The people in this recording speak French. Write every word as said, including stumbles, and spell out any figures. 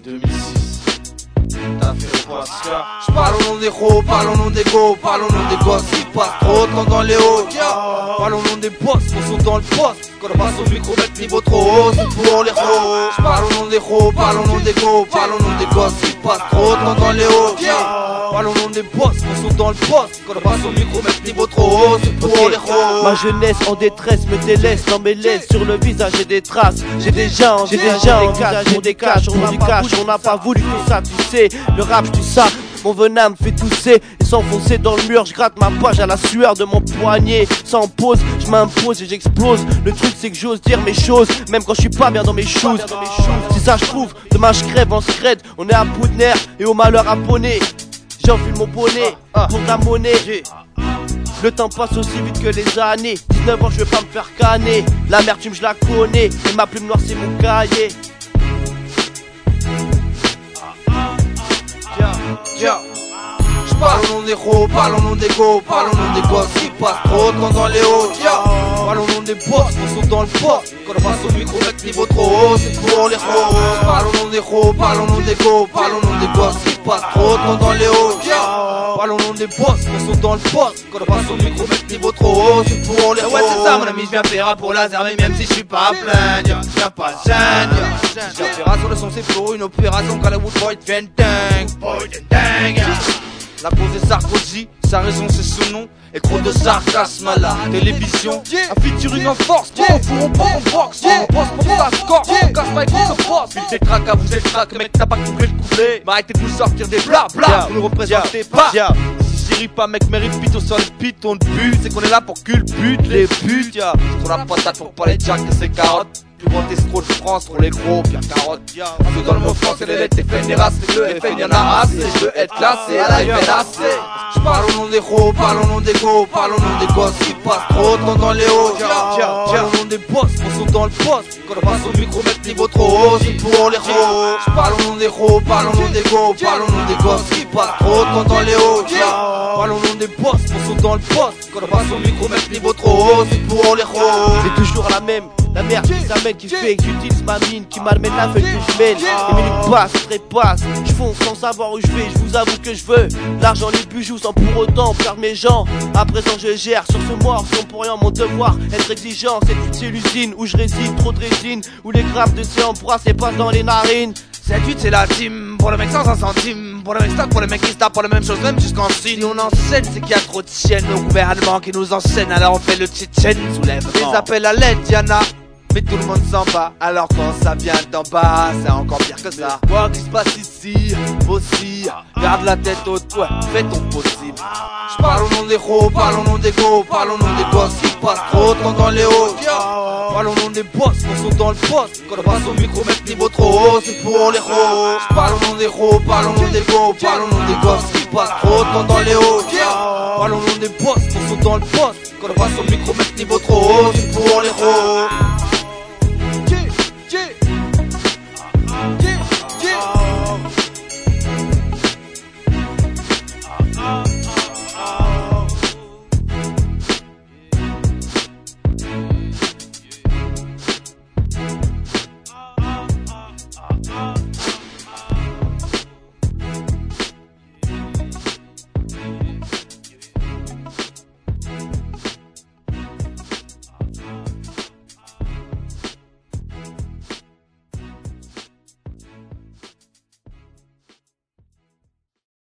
deux mille six. T'as fait le poisson. J'parle au nom des gros, parle au nom des go, parle au nom des gosses qui passent trop de temps dans les hauts. Parle au nom des boss, qu'on sont dans le poste. Quand on passe au micro, mettre niveau trop haut, c'est pour les gros. J'parle au nom des gros, parle au nom des go, parle au nom des gosses qui passent trop de temps dans les hauts. Parle au nom des boss, qu'on sont dans le poste. Quand on passe au micro, mettre niveau trop haut, c'est pour okay. les gros. Ma jeunesse en détresse me délaisse dans mes laisses. Sur le visage j'ai des traces, j'ai des gens, j'ai des gens, des caches, pour des caches, on des caches, on n'a pas voulu tout ça, tu sais. Le rap, tu ça, mon venin me fait tousser et s'enfoncer dans le mur. Je gratte ma page à la sueur de mon poignet. Sans pause, je m'impose et j'explose. Le truc c'est que j'ose dire mes choses, même quand je suis pas bien dans mes choses. C'est ça je trouve, demain je crève en scred. On est à bout de nerfs et au malheur abonné. J'enfile mon bonnet pour de la monnaie. Le temps passe aussi vite que les années. Dix-neuf ans je vais pas me faire canner. L'amertume je la connais et ma plume noire c'est mon cahier. Yeah. J'parle au nom des gros, parle au nom des go, parle au nom des gosses qui passent trop de temps dans les hauts. Yeah. Parle au nom des boss, qu'on sont dans le poste. Quand on passe au micro, mettre niveau trop haut, c'est pour les gros. J'parle au nom des gros, parle au nom des go, parle au nom des gosses qui passent trop de temps dans les hauts. Yeah. Parle au nom des boss, qu'on sont dans le poste. Quand on passe au micro, mettre niveau trop haut, c'est pour les gros. Ouais c'est ça mon ami, j'viens faire pour laser, mais même si j'suis pas plein, j'viens pas gêne. J'viens faire sur le son, c'est pour une opération quand la Woodboy devient dingue. Boy de dingue. La cause est Sarkozy, sa raison c'est son nom. Et trop de sarcasme à la télévision. Un featuring en force, on fout, on boxe, on boxe. On bosse pour ça score, on casse pas et qu'on se force. Puis t'es crack à vous êtes crack, mec t'as pas compris le couplet. Mais arrêtez de nous sortir des bla bla, vous nous représentez pas. Si j'y pas mec mérite pito sur les pitons de but. C'est qu'on est là pour culbute les buts. On a pas date pour parler de Jack et ses carottes. Plus grand escroc de France pour les gros, bien carotte. Un peu dans le mot français, les lettres, les faits, les races, les deux, les faits, y'en a assez. Je veux être classé, à la menacé. J'parle au nom des gros, parle au nom des go, parle au nom des gosses qui passent trop de temps dans les hauts. Parle au nom des boss, qu'on sont dans le poste. Quand on passe au micro, mettre niveau trop haut, c'est pour les gros. J'parle au nom des gros, parle au nom des go, parle au nom des gosses qui passent trop de temps dans les hauts. Parle au nom des boss, qu'on sont dans le poste. Quand on passe au micro, mettre niveau trop haut, c'est pour les gros. C'est toujours la même. La merde qui s'amène, qui fait que j'utilise ma mine, qui m'amène la feuille que je mène. Les minutes passent, trépassent, je fonce sans savoir où je vais, je vous avoue que je veux l'argent, les bijoux sans pour autant perdre mes gens. À présent je gère sur ce mort, sans pour rien mon devoir, être exigeant. C'est l'usine où je réside, trop de résine, où les grappes de séance c'est pas dans les narines. Cette huit c'est la team, pour le mec sans un centime, pour le mec stock, pour le mec qui se tape, pour la même chose même jusqu'en Chine. Si on enseigne c'est qu'il y a trop de chiennes au gouvernement qui nous enseigne, alors on fait le tchétchène soulèvement. Les appels à l'aide y'en a, mais tout le monde s'en bat. Alors quand ça vient d'en bas, c'est encore pire que ça. Quoi qui se passe ici, aussi, garde la tête haute, ouais, fais ton possible. J'parle au nom des gros, parle au nom des go, parle au nom des gosses qui passent trop de temps dans les hauts. Parle au nom des boss, qu'on sont dans le poste. Quand on passe au micro, mettre niveau trop haut, c'est pour les gros. J'parle au nom des gros, parle au nom des go, parle au nom des gosses qui passent trop de temps dans les hauts. Parle au nom des boss, qu'on sont dans le poste. Quand on passe au micro, mettre niveau trop haut, c'est pour les gros. Yeah, yeah.